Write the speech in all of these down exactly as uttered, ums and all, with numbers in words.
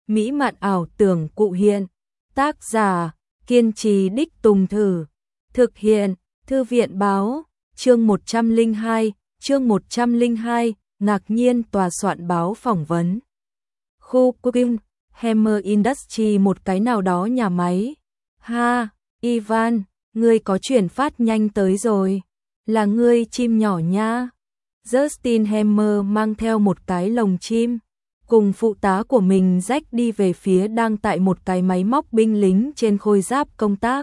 mỹ mạn ảo tưởng cụ hiện. Tác giả, kiên trì đích tùng thử. Thực hiện, Thư viện báo, chương một trăm lẻ hai, chương một trăm lẻ hai, ngạc nhiên tòa soạn báo phỏng vấn. Khu Cooking, Hammer Industry một cái nào đó nhà máy. Ha, Ivan, ngươi có chuyển phát nhanh tới rồi. Là ngươi chim nhỏ nha. Justin Hammer mang theo một cái lồng chim, cùng phụ tá của mình Jack đi về phía đang tại một cái máy móc binh lính trên khôi giáp công tác.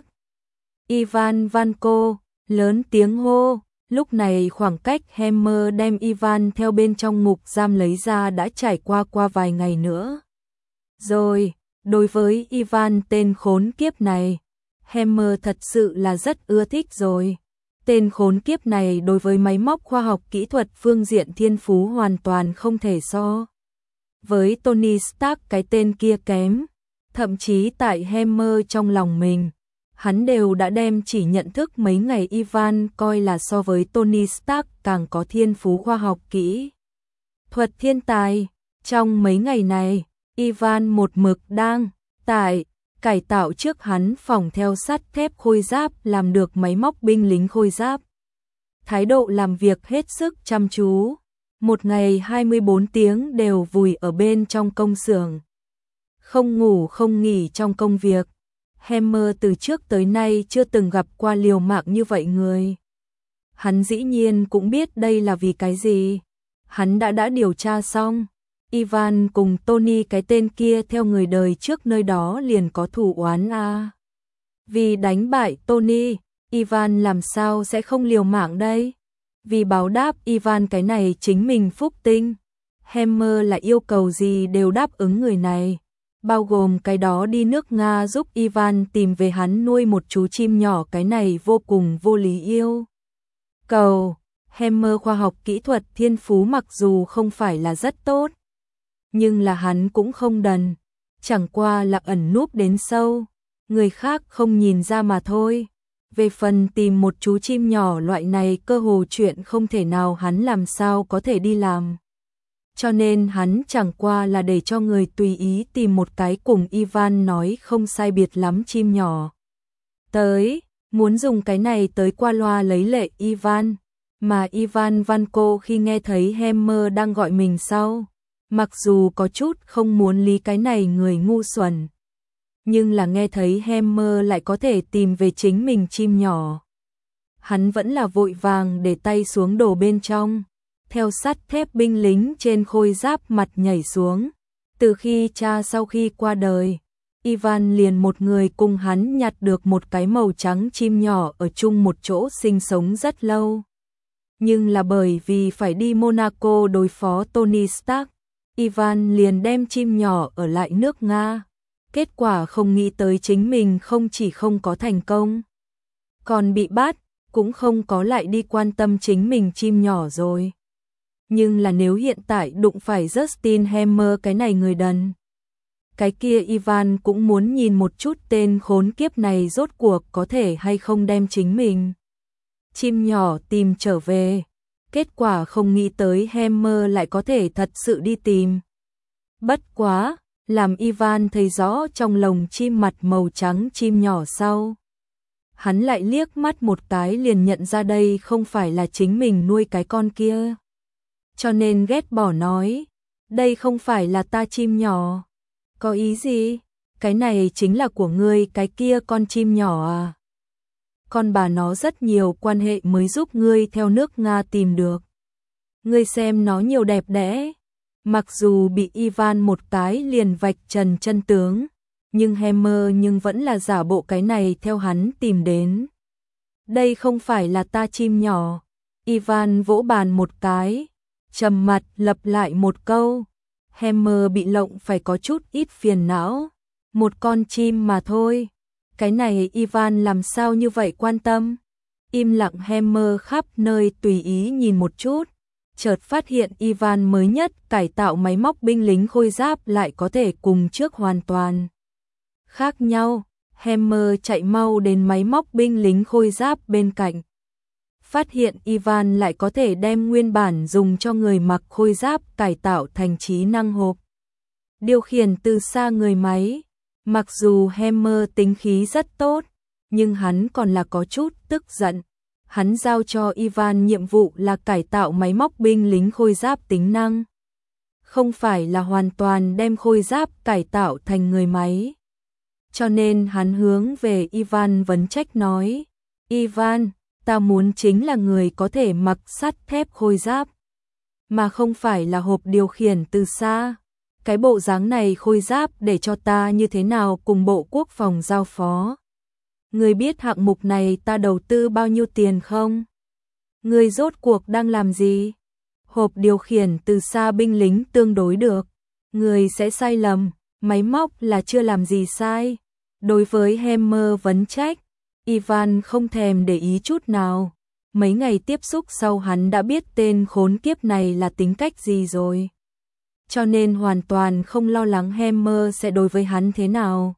Ivan Vanko, lớn tiếng hô, lúc này khoảng cách Hammer đem Ivan theo bên trong ngục giam lấy ra đã trải qua qua vài ngày nữa. Rồi, đối với Ivan tên khốn kiếp này, Hammer thật sự là rất ưa thích rồi. Tên khốn kiếp này đối với máy móc khoa học kỹ thuật phương diện thiên phú hoàn toàn không thể so với Tony Stark cái tên kia kém. Thậm chí tại Hammer trong lòng mình, hắn đều đã đem chỉ nhận thức mấy ngày Ivan coi là so với Tony Stark càng có thiên phú khoa học kỹ thuật thiên tài. Trong mấy ngày này, Ivan một mực đang tại cải tạo trước hắn phòng theo sắt thép khôi giáp làm được máy móc binh lính khôi giáp. Thái độ làm việc hết sức chăm chú, một ngày hai mươi bốn tiếng đều vùi ở bên trong công xưởng, không ngủ không nghỉ trong công việc. Hammer từ trước tới nay chưa từng gặp qua liều mạng như vậy người. Hắn dĩ nhiên cũng biết đây là vì cái gì. Hắn đã đã điều tra xong. Ivan cùng Tony cái tên kia theo người đời trước nơi đó liền có thù oán a. À. Vì đánh bại Tony, Ivan làm sao sẽ không liều mạng đây? Vì báo đáp Ivan cái này chính mình phúc tinh. Hammer là yêu cầu gì đều đáp ứng người này, bao gồm cái đó đi nước Nga giúp Ivan tìm về hắn nuôi một chú chim nhỏ, cái này vô cùng vô lý yêu cầu. Hammer khoa học kỹ thuật thiên phú mặc dù không phải là rất tốt, nhưng là hắn cũng không đần, chẳng qua là ẩn núp đến sâu, người khác không nhìn ra mà thôi. Về phần tìm một chú chim nhỏ loại này cơ hồ chuyện không thể nào, hắn làm sao có thể đi làm. Cho nên hắn chẳng qua là để cho người tùy ý tìm một cái cùng Ivan nói không sai biệt lắm chim nhỏ tới, muốn dùng cái này tới qua loa lấy lệ Ivan. Mà Ivan Vanko khi nghe thấy Hammer đang gọi mình sau, mặc dù có chút không muốn lý cái này người ngu xuẩn, nhưng là nghe thấy Hammer lại có thể tìm về chính mình chim nhỏ, hắn vẫn là vội vàng để tay xuống đồ bên trong, theo sắt thép binh lính trên khôi giáp mặt nhảy xuống. Từ khi cha sau khi qua đời, Ivan liền một người cùng hắn nhặt được một cái màu trắng chim nhỏ ở chung một chỗ sinh sống rất lâu. Nhưng là bởi vì phải đi Monaco đối phó Tony Stark, Ivan liền đem chim nhỏ ở lại nước Nga. Kết quả không nghĩ tới chính mình không chỉ không có thành công, còn bị bắt, cũng không có lại đi quan tâm chính mình chim nhỏ rồi. Nhưng là nếu hiện tại đụng phải Justin Hammer cái này người đần, cái kia Ivan cũng muốn nhìn một chút tên khốn kiếp này rốt cuộc có thể hay không đem chính mình chim nhỏ tìm trở về. Kết quả không nghĩ tới Hammer lại có thể thật sự đi tìm. Bất quá, làm Ivan thấy rõ trong lồng chim mặt màu trắng chim nhỏ sau, hắn lại liếc mắt một cái liền nhận ra đây không phải là chính mình nuôi cái con kia. Cho nên ghét bỏ nói, đây không phải là ta chim nhỏ. Có ý gì? Cái này chính là của ngươi, cái kia con chim nhỏ à? Con bà nó rất nhiều quan hệ mới giúp ngươi theo nước Nga tìm được. Ngươi xem nó nhiều đẹp đẽ. Mặc dù bị Ivan một cái liền vạch trần chân tướng, nhưng Hammer nhưng vẫn là giả bộ cái này theo hắn tìm đến. Đây không phải là ta chim nhỏ. Ivan vỗ bàn một cái, trầm mặt lặp lại một câu. Hammer bị lộng phải có chút ít phiền não. Một con chim mà thôi. Cái này Ivan làm sao như vậy quan tâm? Im lặng Hammer khắp nơi tùy ý nhìn một chút, chợt phát hiện Ivan mới nhất cải tạo máy móc binh lính khôi giáp lại có thể cùng trước hoàn toàn khác nhau. Hammer chạy mau đến máy móc binh lính khôi giáp bên cạnh, phát hiện Ivan lại có thể đem nguyên bản dùng cho người mặc khôi giáp cải tạo thành trí năng hộp điều khiển từ xa người máy. Mặc dù Hammer tính khí rất tốt, nhưng hắn còn là có chút tức giận. Hắn giao cho Ivan nhiệm vụ là cải tạo máy móc binh lính khôi giáp tính năng. Không phải là hoàn toàn đem khôi giáp cải tạo thành người máy. Cho nên hắn hướng về Ivan vấn trách nói, Ivan, ta muốn chính là người có thể mặc sắt thép khôi giáp, mà không phải là hộp điều khiển từ xa. Cái bộ dáng này khôi giáp để cho ta như thế nào cùng Bộ Quốc phòng giao phó. Ngươi biết hạng mục này ta đầu tư bao nhiêu tiền không? Ngươi rốt cuộc đang làm gì? Hộp điều khiển từ xa binh lính tương đối được. Ngươi sẽ sai lầm, máy móc là chưa làm gì sai. Đối với Hammer vấn trách, Ivan không thèm để ý chút nào. Mấy ngày tiếp xúc sau hắn đã biết tên khốn kiếp này là tính cách gì rồi. Cho nên hoàn toàn không lo lắng Hammer sẽ đối với hắn thế nào.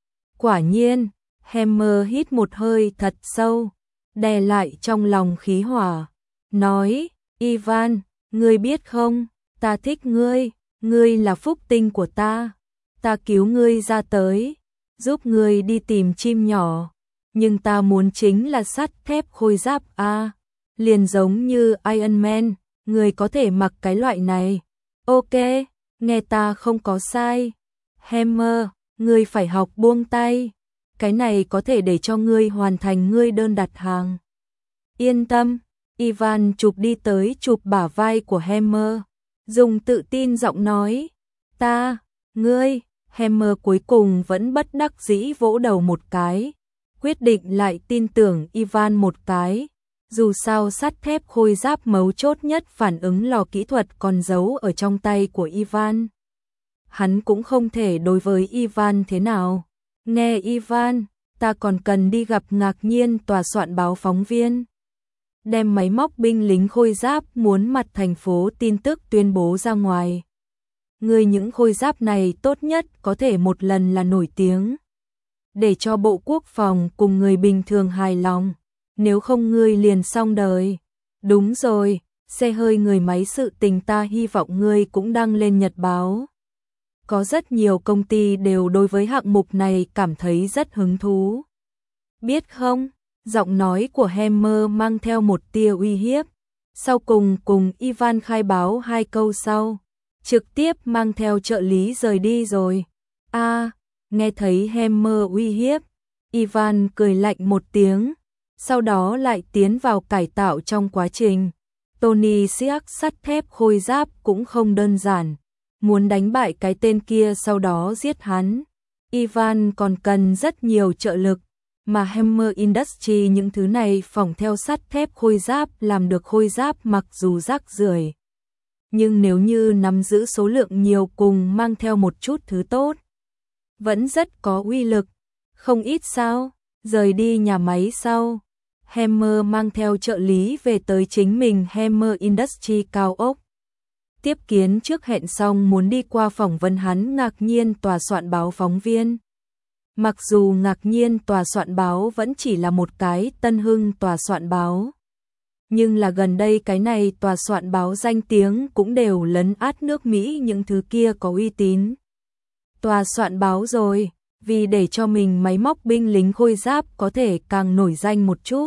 Quả nhiên, Hammer hít một hơi thật sâu, đè lại trong lòng khí hỏa, nói, Ivan, ngươi biết không, ta thích ngươi, ngươi là phúc tinh của ta, ta cứu ngươi ra tới, giúp ngươi đi tìm chim nhỏ, nhưng ta muốn chính là sắt thép khôi giáp a, liền giống như Iron Man, ngươi có thể mặc cái loại này. Ok, nghe ta không có sai. Hammer, ngươi phải học buông tay. Cái này có thể để cho ngươi hoàn thành ngươi đơn đặt hàng. Yên tâm, Ivan chụp đi tới chụp bả vai của Hammer, dùng tự tin giọng nói, ta, ngươi, Hammer cuối cùng vẫn bất đắc dĩ vỗ đầu một cái, quyết định lại tin tưởng Ivan một cái. Dù sao sắt thép khôi giáp mấu chốt nhất phản ứng lò kỹ thuật còn giấu ở trong tay của Ivan. Hắn cũng không thể đối với Ivan thế nào. Nghe Ivan, ta còn cần đi gặp ngạc nhiên tòa soạn báo phóng viên. Đem máy móc binh lính khôi giáp muốn mặt thành phố tin tức tuyên bố ra ngoài. Người những khôi giáp này tốt nhất có thể một lần là nổi tiếng. Để cho Bộ Quốc phòng cùng người bình thường hài lòng. Nếu không ngươi liền xong đời. Đúng rồi, xe hơi người máy sự tình ta hy vọng ngươi cũng đăng lên nhật báo. Có rất nhiều công ty đều đối với hạng mục này cảm thấy rất hứng thú. Biết không, giọng nói của Hammer mang theo một tia uy hiếp. Sau cùng cùng Ivan khai báo hai câu sau, trực tiếp mang theo trợ lý rời đi rồi. A, à, nghe thấy Hammer uy hiếp, Ivan cười lạnh một tiếng. Sau đó lại tiến vào cải tạo trong quá trình. Tony Stark sắt thép khôi giáp cũng không đơn giản. Muốn đánh bại cái tên kia sau đó giết hắn. Ivan còn cần rất nhiều trợ lực. Mà Hammer Industry những thứ này phỏng theo sắt thép khôi giáp làm được khôi giáp mặc dù rác rưởi. Nhưng nếu như nắm giữ số lượng nhiều cùng mang theo một chút thứ tốt. Vẫn rất có uy lực. Không ít sao, rời đi nhà máy sau. Hammer mang theo trợ lý về tới chính mình Hammer Industry cao ốc. Tiếp kiến trước hẹn xong muốn đi qua phỏng vấn hắn ngạc nhiên tòa soạn báo phóng viên. Mặc dù ngạc nhiên tòa soạn báo vẫn chỉ là một cái Tân Hưng tòa soạn báo. Nhưng là gần đây cái này tòa soạn báo danh tiếng cũng đều lấn át nước Mỹ những thứ kia có uy tín. Tòa soạn báo rồi, vì để cho mình máy móc binh lính khôi giáp có thể càng nổi danh một chút.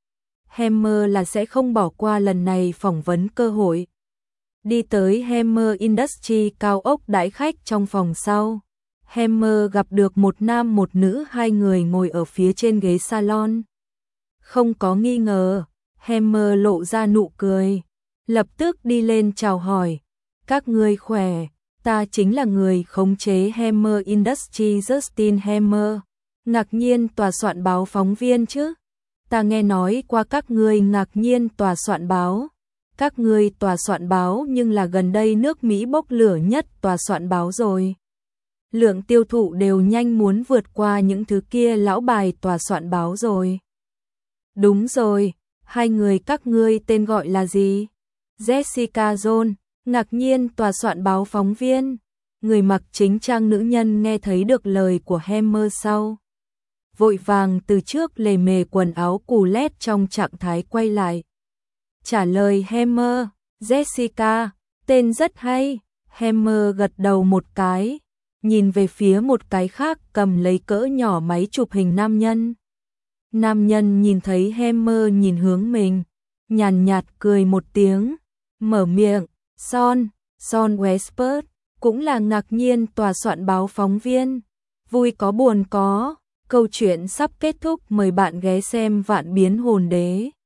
Hammer là sẽ không bỏ qua lần này phỏng vấn cơ hội. Đi tới Hammer Industry cao ốc đãi khách trong phòng sau. Hammer gặp được một nam một nữ hai người ngồi ở phía trên ghế salon. Không có nghi ngờ, Hammer lộ ra nụ cười. Lập tức đi lên chào hỏi. Các ngươi khỏe, ta chính là người khống chế Hammer Industry Justin Hammer. Ngạc nhiên tòa soạn báo phóng viên chứ. Ta nghe nói qua các ngươi ngạc nhiên tòa soạn báo. Các ngươi tòa soạn báo nhưng là gần đây nước Mỹ bốc lửa nhất tòa soạn báo rồi. Lượng tiêu thụ đều nhanh muốn vượt qua những thứ kia lão bài tòa soạn báo rồi. Đúng rồi, hai người các ngươi tên gọi là gì? Jessica Jones, ngạc nhiên tòa soạn báo phóng viên. Người mặc chính trang nữ nhân nghe thấy được lời của Hammer sau. Vội vàng từ trước lề mề quần áo cù lét trong trạng thái quay lại. Trả lời Hammer, Jessica, tên rất hay. Hammer gật đầu một cái, nhìn về phía một cái khác cầm lấy cỡ nhỏ máy chụp hình nam nhân. Nam nhân nhìn thấy Hammer nhìn hướng mình, nhàn nhạt cười một tiếng, mở miệng, Son, Son Westport, cũng là ngạc nhiên tòa soạn báo phóng viên. Vui có buồn có, câu chuyện sắp kết thúc, mời bạn ghé xem Vạn Biến Hồn Đế.